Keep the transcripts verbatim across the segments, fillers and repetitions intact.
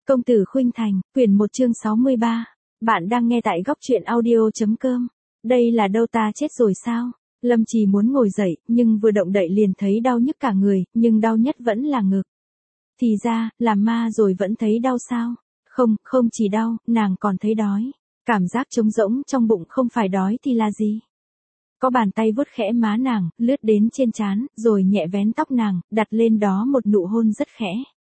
Công tử Khuynh Thành, quyển một chương sáu mươi ba. Bạn đang nghe tại góc truyện audio.com. Đây là đâu ta chết rồi sao? Lâm Trì muốn ngồi dậy, nhưng vừa động đậy liền thấy đau nhức cả người, nhưng đau nhất vẫn là ngực. Thì ra, làm ma rồi vẫn thấy đau sao? Không, không chỉ đau, nàng còn thấy đói. Cảm giác trống rỗng trong bụng không phải đói thì là gì? Có bàn tay vuốt khẽ má nàng, lướt đến trên trán, rồi nhẹ vén tóc nàng, đặt lên đó một nụ hôn rất khẽ.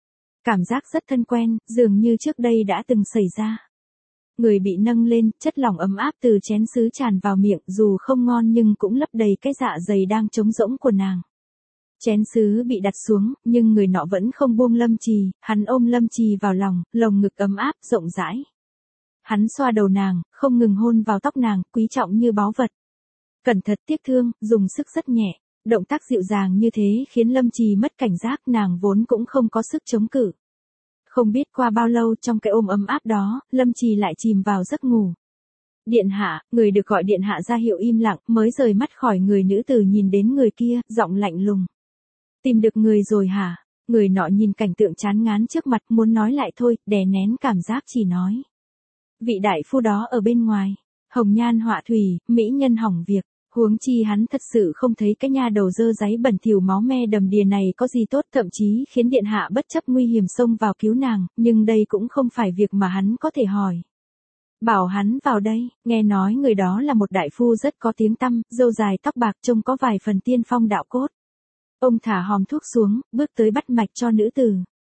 Cảm giác rất thân quen, dường như trước đây đã từng xảy ra. Người bị nâng lên, chất lỏng ấm áp từ chén sứ tràn vào miệng, dù không ngon nhưng cũng lấp đầy cái dạ dày đang trống rỗng của nàng. Chén sứ bị đặt xuống, nhưng người nọ vẫn không buông Lâm Trì, hắn ôm Lâm Trì vào lòng, lồng ngực ấm áp, rộng rãi. Hắn xoa đầu nàng, không ngừng hôn vào tóc nàng, quý trọng như báu vật. Cẩn thận tiếc thương, dùng sức rất nhẹ. Động tác dịu dàng như thế khiến Lâm Trì mất cảnh giác, nàng vốn cũng không có sức chống cự. Không biết qua bao lâu trong cái ôm ấm áp đó, Lâm Trì lại chìm vào giấc ngủ. Điện hạ, người được gọi điện hạ ra hiệu im lặng, mới rời mắt khỏi người nữ tử nhìn đến người kia, giọng lạnh lùng. Tìm được người rồi hả? Người nọ nhìn cảnh tượng chán ngán trước mặt, muốn nói lại thôi, đè nén cảm giác chỉ nói. Vị đại phu đó ở bên ngoài, hồng nhan họa thủy, mỹ nhân hỏng việc. Huống chi hắn thật sự không thấy cái nha đầu dơ dáy bẩn thỉu máu me đầm đìa này có gì tốt, thậm chí khiến điện hạ bất chấp nguy hiểm xông vào cứu nàng, nhưng đây cũng không phải việc mà hắn có thể hỏi. Bảo hắn vào đây, nghe nói người đó là một đại phu rất có tiếng tăm, râu dài tóc bạc trông có vài phần tiên phong đạo cốt. Ông thả hòm thuốc xuống, bước tới bắt mạch cho nữ tử.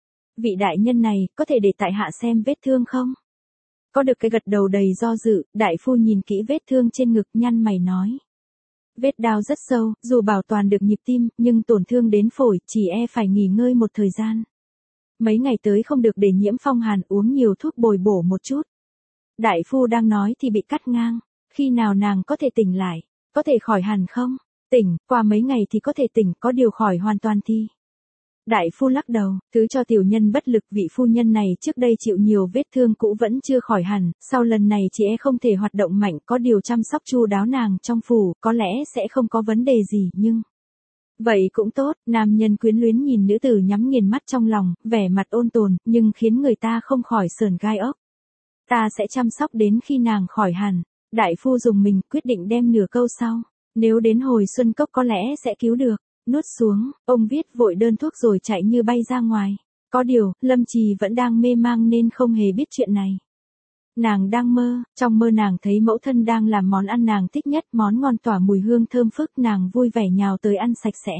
Vị đại nhân này, có thể để tại hạ xem vết thương không? Có được cái gật đầu đầy do dự, đại phu nhìn kỹ vết thương trên ngực, nhăn mày nói. Vết đao rất sâu, dù bảo toàn được nhịp tim, nhưng tổn thương đến phổi, chỉ e phải nghỉ ngơi một thời gian. Mấy ngày tới không được để nhiễm phong hàn, uống nhiều thuốc bồi bổ một chút. Đại phu đang nói thì bị cắt ngang. Khi nào nàng có thể tỉnh lại? Có thể khỏi hẳn không? Tỉnh, qua mấy ngày thì có thể tỉnh, có điều khỏi hoàn toàn thì. Đại phu lắc đầu, thứ cho tiểu nhân bất lực, vị phu nhân này trước đây chịu nhiều vết thương cũ vẫn chưa khỏi hẳn, sau lần này chị e không thể hoạt động mạnh, có điều chăm sóc chu đáo nàng trong phủ, có lẽ sẽ không có vấn đề gì, nhưng... Vậy cũng tốt, nam nhân quyến luyến nhìn nữ tử nhắm nghiền mắt trong lòng, vẻ mặt ôn tồn, nhưng khiến người ta không khỏi sờn gai ốc. Ta sẽ chăm sóc đến khi nàng khỏi hẳn. Đại phu dùng mình, quyết định đem nửa câu sau. Nếu đến hồi xuân cốc có lẽ sẽ cứu được. Nuốt xuống, ông viết vội đơn thuốc rồi chạy như bay ra ngoài. Có điều, Lâm Trì vẫn đang mê mang nên không hề biết chuyện này. Nàng đang mơ, trong mơ nàng thấy mẫu thân đang làm món ăn nàng thích nhất, món ngon tỏa mùi hương thơm phức, nàng vui vẻ nhào tới ăn sạch sẽ.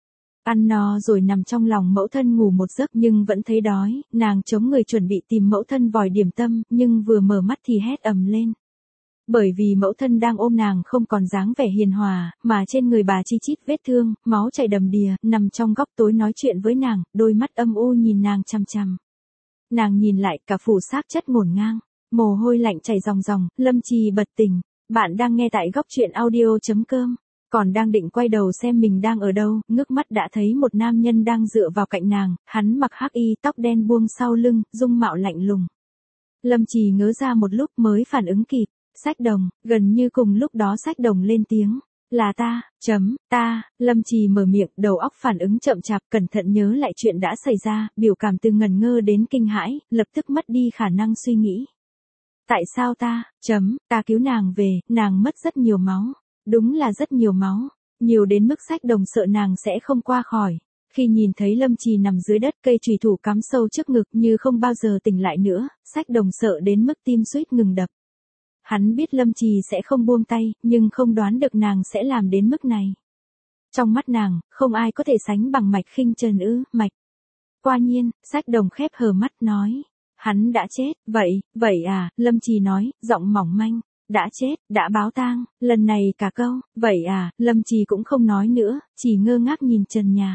Ăn no rồi nằm trong lòng mẫu thân ngủ một giấc nhưng vẫn thấy đói, nàng chống người chuẩn bị tìm mẫu thân vòi điểm tâm, nhưng vừa mở mắt thì hét ầm lên. Bởi vì mẫu thân đang ôm nàng không còn dáng vẻ hiền hòa, mà trên người bà chi chít vết thương, máu chảy đầm đìa, nằm trong góc tối nói chuyện với nàng, đôi mắt âm u nhìn nàng chằm chằm. Nàng nhìn lại, cả phủ xác chất ngổn ngang, mồ hôi lạnh chảy ròng ròng, Lâm Trì bật tỉnh. Bạn đang nghe tại góc truyện audio.com. Còn đang định quay đầu xem mình đang ở đâu, ngước mắt đã thấy một nam nhân đang dựa vào cạnh nàng, hắn mặc hắc y, tóc đen buông sau lưng, dung mạo lạnh lùng. Lâm Trì ngớ ra một lúc mới phản ứng kịp. Sách Đồng, gần như cùng lúc đó Sách Đồng lên tiếng. Là ta, chấm, ta, Lâm Trì mở miệng, đầu óc phản ứng chậm chạp, cẩn thận nhớ lại chuyện đã xảy ra, biểu cảm từ ngần ngơ đến kinh hãi, lập tức mất đi khả năng suy nghĩ. Tại sao ta, chấm, ta cứu nàng về, nàng mất rất nhiều máu. Đúng là rất nhiều máu, nhiều đến mức Sách Đồng sợ nàng sẽ không qua khỏi. Khi nhìn thấy Lâm Trì nằm dưới đất, cây chùy thủ cắm sâu trước ngực như không bao giờ tỉnh lại nữa, Sách Đồng sợ đến mức tim suýt ngừng đập. Hắn biết Lâm Trì sẽ không buông tay, nhưng không đoán được nàng sẽ làm đến mức này. Trong mắt nàng, không ai có thể sánh bằng Mạch Khinh Trần ư, Mạch. Quả nhiên, Sách Đồng khép hờ mắt nói. Hắn đã chết, vậy, vậy à, Lâm Trì nói, giọng mỏng manh. Đã chết, đã báo tang, lần này cả câu, vậy à, Lâm Trì cũng không nói nữa, chỉ ngơ ngác nhìn trần nhà.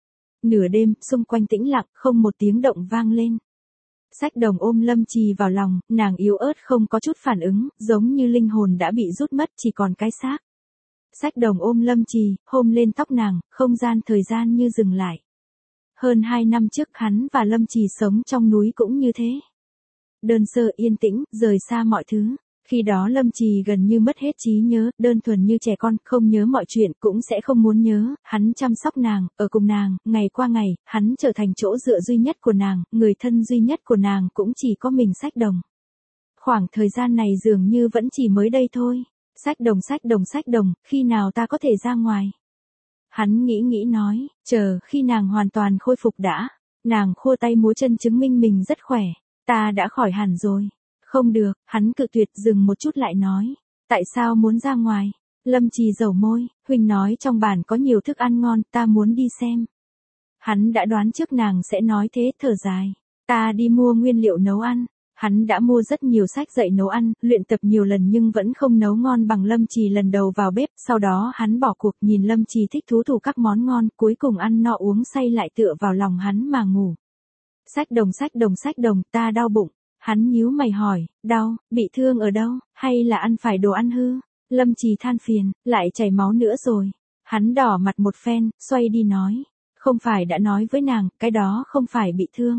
Nửa đêm, xung quanh tĩnh lặng, không một tiếng động vang lên. Sách Đồng ôm Lâm Trì vào lòng, nàng yếu ớt không có chút phản ứng, giống như linh hồn đã bị rút mất, chỉ còn cái xác. Sách Đồng ôm Lâm Trì, hôn lên tóc nàng, không gian thời gian như dừng lại. Hơn hai năm trước hắn và Lâm Trì sống trong núi cũng như thế. Đơn sơ yên tĩnh, rời xa mọi thứ. Khi đó Lâm Trì gần như mất hết trí nhớ, đơn thuần như trẻ con, không nhớ mọi chuyện, cũng sẽ không muốn nhớ, hắn chăm sóc nàng, ở cùng nàng, ngày qua ngày, hắn trở thành chỗ dựa duy nhất của nàng, người thân duy nhất của nàng cũng chỉ có mình Sách Đồng. Khoảng thời gian này dường như vẫn chỉ mới đây thôi. Sách Đồng, Sách Đồng, Sách Đồng, khi nào ta có thể ra ngoài? Hắn nghĩ nghĩ nói, chờ, khi nàng hoàn toàn khôi phục đã. Nàng khua tay múa chân chứng minh mình rất khỏe. Ta đã khỏi hẳn rồi. Không được, hắn cự tuyệt, dừng một chút lại nói. Tại sao muốn ra ngoài? Lâm Trì dầu môi, huynh nói trong bản có nhiều thức ăn ngon, ta muốn đi xem. Hắn đã đoán trước nàng sẽ nói thế, thở dài. Ta đi mua nguyên liệu nấu ăn. Hắn đã mua rất nhiều sách dạy nấu ăn, luyện tập nhiều lần nhưng vẫn không nấu ngon bằng Lâm Trì lần đầu vào bếp, sau đó hắn bỏ cuộc nhìn Lâm Trì thích thú thủ các món ngon, cuối cùng ăn no uống say lại tựa vào lòng hắn mà ngủ. Sách Đồng, Sách Đồng, Sách Đồng, ta đau bụng. Hắn nhíu mày hỏi, đau, bị thương ở đâu, hay là ăn phải đồ ăn hư? Lâm Trì than phiền, lại chảy máu nữa rồi. Hắn đỏ mặt một phen, xoay đi nói, không phải đã nói với nàng, cái đó không phải bị thương.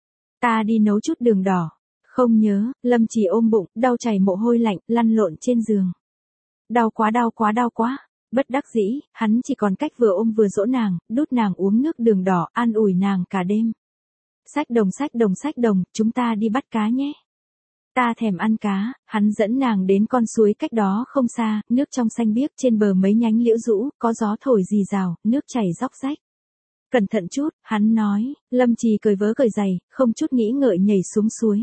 Ta đi nấu chút đường đỏ. Không nhớ, Lâm Trì ôm bụng, đau chảy mồ hôi lạnh, lăn lộn trên giường. Đau quá đau quá đau quá. Bất đắc dĩ, hắn chỉ còn cách vừa ôm vừa dỗ nàng, đút nàng uống nước đường đỏ, an ủi nàng cả đêm. Sách Đồng, Sách Đồng, Sách Đồng, chúng ta đi bắt cá nhé. Ta thèm ăn cá, hắn dẫn nàng đến con suối cách đó không xa, nước trong xanh biếc, trên bờ mấy nhánh liễu rũ, có gió thổi rì rào, nước chảy róc rách. Cẩn thận chút, hắn nói, Lâm Trì cởi vớ cởi giày, không chút nghĩ ngợi nhảy xuống suối.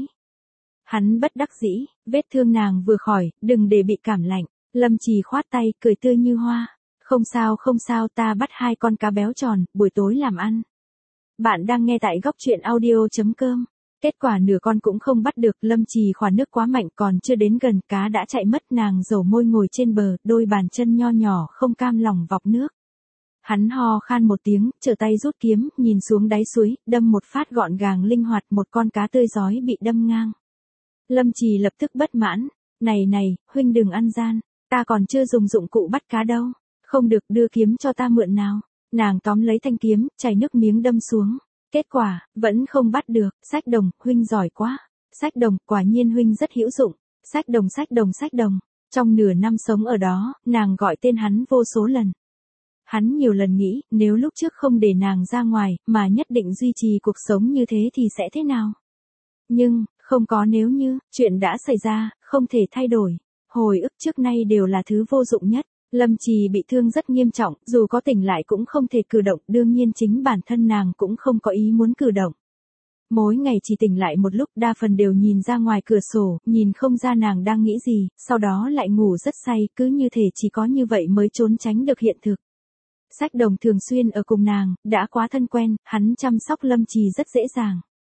Hắn bất đắc dĩ, vết thương nàng vừa khỏi, đừng để bị cảm lạnh. Lâm Trì khoát tay, cười tươi như hoa. Không sao không sao, ta bắt hai con cá béo tròn, buổi tối làm ăn. Bạn đang nghe tại góc truyện audio chấm com. Kết quả nửa con cũng không bắt được, Lâm Trì khỏa nước quá mạnh, còn chưa đến gần cá đã chạy mất. Nàng dầu môi ngồi trên bờ, đôi bàn chân nho nhỏ không cam lòng vọc nước. Hắn ho khan một tiếng, trở tay rút kiếm, nhìn xuống đáy suối, đâm một phát gọn gàng linh hoạt, một con cá tươi rói bị đâm ngang. Lâm Trì lập tức bất mãn, này này, huynh đừng ăn gian, ta còn chưa dùng dụng cụ bắt cá đâu, không được, đưa kiếm cho ta mượn nào. Nàng tóm lấy thanh kiếm, chảy nước miếng đâm xuống, kết quả, vẫn không bắt được. Sách Đồng, huynh giỏi quá. Sách Đồng, quả nhiên huynh rất hữu dụng. Sách Đồng, Sách Đồng, Sách Đồng. Trong nửa năm sống ở đó, nàng gọi tên hắn vô số lần. Hắn nhiều lần nghĩ, nếu lúc trước không để nàng ra ngoài, mà nhất định duy trì cuộc sống như thế thì sẽ thế nào? Nhưng, không có nếu như, chuyện đã xảy ra, không thể thay đổi. Hồi ức trước nay đều là thứ vô dụng nhất. Lâm Trì bị thương rất nghiêm trọng, dù có tỉnh lại cũng không thể cử động, đương nhiên chính bản thân nàng cũng không có ý muốn cử động. Mỗi ngày chỉ tỉnh lại một lúc, đa phần đều nhìn ra ngoài cửa sổ, nhìn không ra nàng đang nghĩ gì, sau đó lại ngủ rất say, cứ như thể chỉ có như vậy mới trốn tránh được hiện thực. Sách Đồng thường xuyên ở cùng nàng, đã quá thân quen, hắn chăm sóc Lâm Trì rất dễ dàng.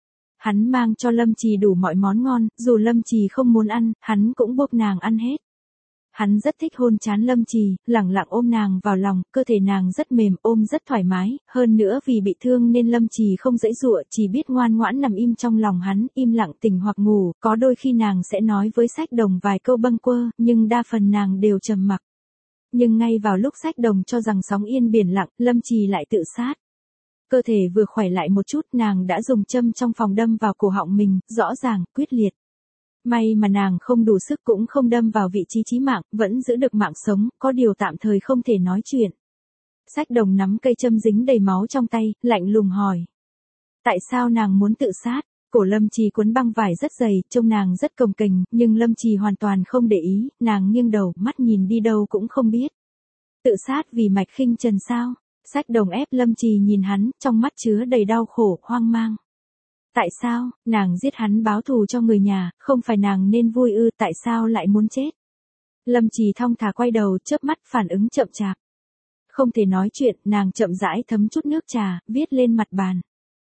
Hắn mang cho Lâm Trì đủ mọi món ngon, dù Lâm Trì không muốn ăn, hắn cũng buộc nàng ăn hết. Hắn rất thích hôn trán Lâm Trì, lẳng lặng ôm nàng vào lòng, cơ thể nàng rất mềm, ôm rất thoải mái, hơn nữa vì bị thương nên Lâm Trì không giãy giụa, chỉ biết ngoan ngoãn nằm im trong lòng hắn, im lặng tỉnh hoặc ngủ, có đôi khi nàng sẽ nói với Sách Đồng vài câu bâng quơ, nhưng đa phần nàng đều trầm mặc. Nhưng ngay vào lúc Sách Đồng cho rằng sóng yên biển lặng, Lâm Trì lại tự sát. Cơ thể vừa khỏe lại một chút, nàng đã dùng châm trong phòng đâm vào cổ họng mình, rõ ràng, quyết liệt. May mà nàng không đủ sức cũng không đâm vào vị trí chí mạng, vẫn giữ được mạng sống, có điều tạm thời không thể nói chuyện. Sách Đồng nắm cây châm dính đầy máu trong tay, lạnh lùng hỏi. Tại sao nàng muốn tự sát? Cổ Lâm Trì cuốn băng vải rất dày, trông nàng rất cồng kềnh, nhưng Lâm Trì hoàn toàn không để ý, nàng nghiêng đầu, mắt nhìn đi đâu cũng không biết. Tự sát vì Mạch Khinh Trần sao? Sách Đồng ép Lâm Trì nhìn hắn, trong mắt chứa đầy đau khổ, hoang mang. Tại sao, nàng giết hắn báo thù cho người nhà, không phải nàng nên vui ư, tại sao lại muốn chết? Lâm Trì thong thả quay đầu, chớp mắt, phản ứng chậm chạp. Không thể nói chuyện, nàng chậm rãi thấm chút nước trà, viết lên mặt bàn.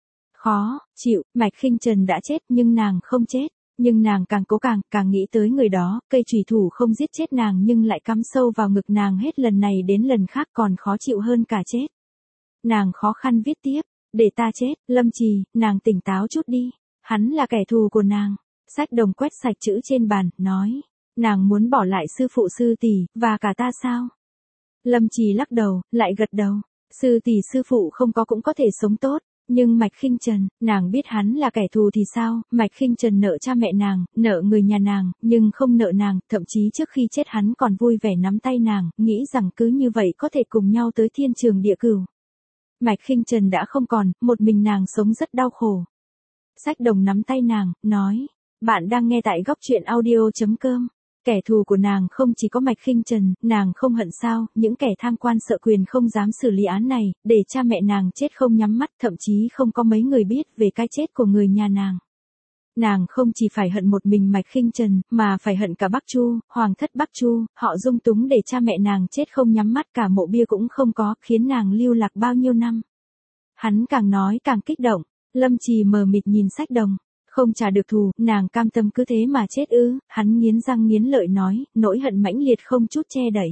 Khó, chịu, Mạch Khinh Trần đã chết nhưng nàng không chết. Nhưng nàng càng cố càng, càng nghĩ tới người đó, cây chùy thủ không giết chết nàng nhưng lại cắm sâu vào ngực nàng hết lần này đến lần khác còn khó chịu hơn cả chết. Nàng khó khăn viết tiếp, để ta chết, Lâm Trì, nàng tỉnh táo chút đi, hắn là kẻ thù của nàng. Sách Đồng quét sạch chữ trên bàn, nói, nàng muốn bỏ lại sư phụ sư tỷ, và cả ta sao? Lâm Trì lắc đầu, lại gật đầu, sư tỷ sư phụ không có cũng có thể sống tốt, Nhưng Mạch Khinh Trần, nàng biết hắn là kẻ thù thì sao, Mạch Khinh Trần nợ cha mẹ nàng, nợ người nhà nàng, nhưng không nợ nàng, thậm chí trước khi chết hắn còn vui vẻ nắm tay nàng, nghĩ rằng cứ như vậy có thể cùng nhau tới thiên trường địa cửu. Mạch Khinh Trần đã không còn, một mình nàng sống rất đau khổ. Sách Đồng nắm tay nàng, nói, bạn đang nghe tại góc truyện audio.com. Kẻ thù của nàng không chỉ có Mạch Khinh Trần, nàng không hận sao, những kẻ tham quan sợ quyền không dám xử lý án này, để cha mẹ nàng chết không nhắm mắt, thậm chí không có mấy người biết về cái chết của người nhà nàng. Nàng không chỉ phải hận một mình Mạch Khinh Trần, mà phải hận cả Bắc Chu, hoàng thất Bắc Chu, họ dung túng để cha mẹ nàng chết không nhắm mắt, cả mộ bia cũng không có, khiến nàng lưu lạc bao nhiêu năm. Hắn càng nói càng kích động, Lâm Trì mờ mịt nhìn Sách Đồng. Không trả được thù, nàng cam tâm cứ thế mà chết ư, hắn nghiến răng nghiến lợi nói, nỗi hận mãnh liệt không chút che đậy.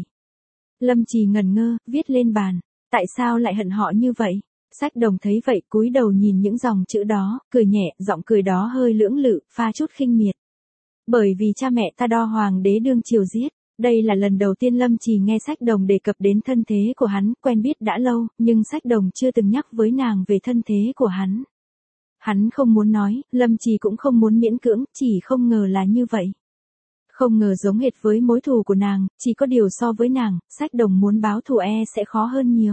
Lâm Trì ngần ngơ, viết lên bàn, tại sao lại hận họ như vậy? Sách Đồng thấy vậy cúi đầu nhìn những dòng chữ đó, cười nhẹ, giọng cười đó hơi lưỡng lự, pha chút khinh miệt. Bởi vì cha mẹ ta đo hoàng đế đương triều giết. Đây là lần đầu tiên Lâm Trì nghe Sách Đồng đề cập đến thân thế của hắn, quen biết đã lâu, nhưng Sách Đồng chưa từng nhắc với nàng về thân thế của hắn. Hắn không muốn nói, Lâm Trì cũng không muốn miễn cưỡng, chỉ không ngờ là như vậy. Không ngờ giống hệt với mối thù của nàng, chỉ có điều so với nàng, Sách Đồng muốn báo thù e sẽ khó hơn nhiều.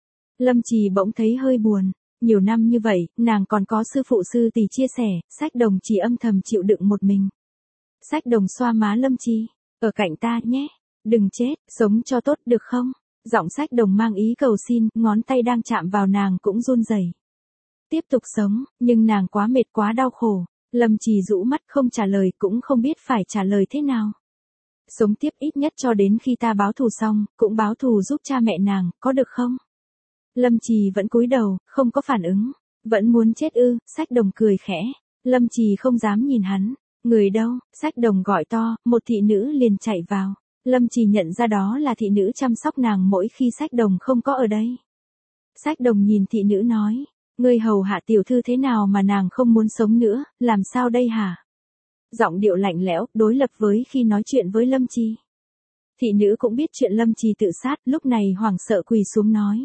Lâm Trì bỗng thấy hơi buồn, nhiều năm như vậy, nàng còn có sư phụ sư tỷ chia sẻ, Sách Đồng chỉ âm thầm chịu đựng một mình. Sách Đồng xoa má Lâm Trì, ở cạnh ta nhé, đừng chết, sống cho tốt được không? Giọng Sách Đồng mang ý cầu xin, ngón tay đang chạm vào nàng cũng run rẩy. Tiếp tục sống, nhưng nàng quá mệt quá đau khổ. Lâm Trì rũ mắt không trả lời, cũng không biết phải trả lời thế nào. Sống tiếp ít nhất cho đến khi ta báo thù xong, cũng báo thù giúp cha mẹ nàng, có được không? Lâm Trì vẫn cúi đầu, không có phản ứng. Vẫn muốn chết ư? Sách Đồng cười khẽ. Lâm Trì không dám nhìn hắn. Người đâu? Sách Đồng gọi to, một thị nữ liền chạy vào. Lâm Trì nhận ra đó là thị nữ chăm sóc nàng mỗi khi Sách Đồng không có ở đây. Sách Đồng nhìn thị nữ nói. Ngươi hầu hạ tiểu thư thế nào mà nàng không muốn sống nữa, làm sao đây hả? Giọng điệu lạnh lẽo, đối lập với khi nói chuyện với Lâm Trì. Thị nữ cũng biết chuyện Lâm Trì tự sát, lúc này hoảng sợ quỳ xuống nói.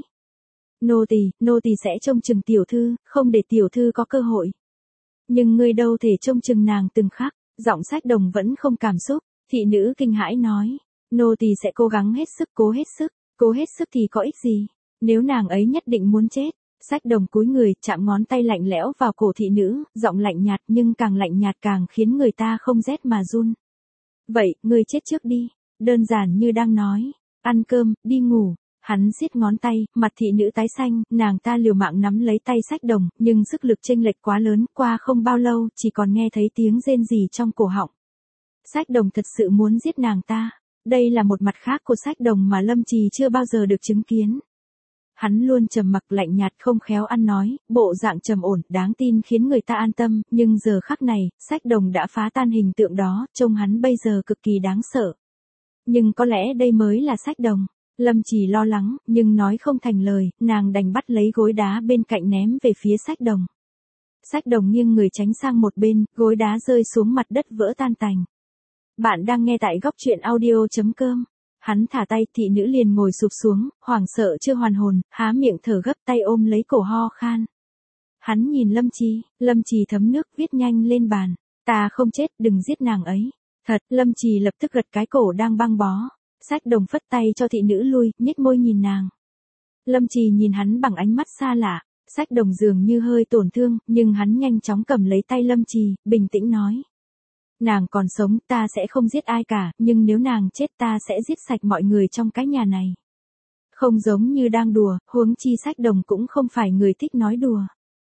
Nô tỳ, nô tỳ sẽ trông chừng tiểu thư, không để tiểu thư có cơ hội. Nhưng ngươi đâu thể trông chừng nàng từng khắc, giọng Sách Đồng vẫn không cảm xúc, thị nữ kinh hãi nói. Nô tỳ sẽ cố gắng hết sức, cố hết sức, cố hết sức thì có ích gì, nếu nàng ấy nhất định muốn chết. Sách Đồng cúi người, chạm ngón tay lạnh lẽo vào cổ thị nữ, giọng lạnh nhạt nhưng càng lạnh nhạt càng khiến người ta không rét mà run. Vậy, ngươi chết trước đi, đơn giản như đang nói, ăn cơm, đi ngủ. Hắn siết ngón tay, mặt thị nữ tái xanh, nàng ta liều mạng nắm lấy tay Sách Đồng, nhưng sức lực chênh lệch quá lớn, qua không bao lâu, chỉ còn nghe thấy tiếng rên rỉ trong cổ họng. Sách Đồng thật sự muốn giết nàng ta, đây là một mặt khác của Sách Đồng mà Lâm Trì chưa bao giờ được chứng kiến. Hắn luôn trầm mặc lạnh nhạt không khéo ăn nói, bộ dạng trầm ổn, đáng tin khiến người ta an tâm, nhưng giờ khắc này, Sách Đồng đã phá tan hình tượng đó, trông hắn bây giờ cực kỳ đáng sợ. Nhưng có lẽ đây mới là Sách Đồng. Lâm Trì lo lắng, nhưng nói không thành lời, nàng đành bắt lấy gối đá bên cạnh ném về phía Sách Đồng. Sách Đồng nghiêng người tránh sang một bên, gối đá rơi xuống mặt đất vỡ tan tành. Bạn đang nghe tại góc truyện audio.com. Hắn thả tay, thị nữ liền ngồi sụp xuống, hoảng sợ chưa hoàn hồn, há miệng thở gấp, tay ôm lấy cổ ho khan. Hắn nhìn Lâm Trì, Lâm Trì thấm nước, viết nhanh lên bàn. Ta không chết, đừng giết nàng ấy. Thật, Lâm Trì lập tức gật cái cổ đang băng bó. Sách Đồng phất tay cho thị nữ lui, nhếch môi nhìn nàng. Lâm Trì nhìn hắn bằng ánh mắt xa lạ. Sách Đồng dường như hơi tổn thương, nhưng hắn nhanh chóng cầm lấy tay Lâm Trì, bình tĩnh nói. Nàng còn sống, ta sẽ không giết ai cả, nhưng nếu nàng chết ta sẽ giết sạch mọi người trong cái nhà này. Không giống như đang đùa, huống chi Sách Đồng cũng không phải người thích nói đùa.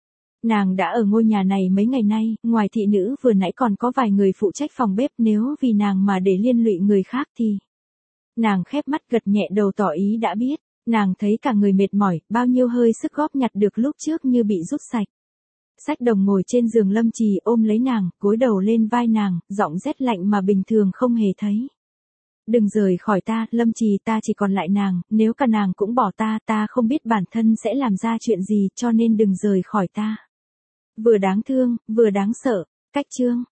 Nàng đã ở ngôi nhà này mấy ngày nay, ngoài thị nữ vừa nãy còn có vài người phụ trách phòng bếp, nếu vì nàng mà để liên lụy người khác thì... Nàng khép mắt gật nhẹ đầu tỏ ý đã biết, nàng thấy cả người mệt mỏi, bao nhiêu hơi sức góp nhặt được lúc trước như bị rút sạch. Sách Đồng ngồi trên giường Lâm Trì ôm lấy nàng, gối đầu lên vai nàng, giọng rét lạnh mà bình thường không hề thấy. Đừng rời khỏi ta, Lâm Trì, ta chỉ còn lại nàng, nếu cả nàng cũng bỏ ta, ta không biết bản thân sẽ làm ra chuyện gì, cho nên đừng rời khỏi ta. Vừa đáng thương, vừa đáng sợ, cách chương.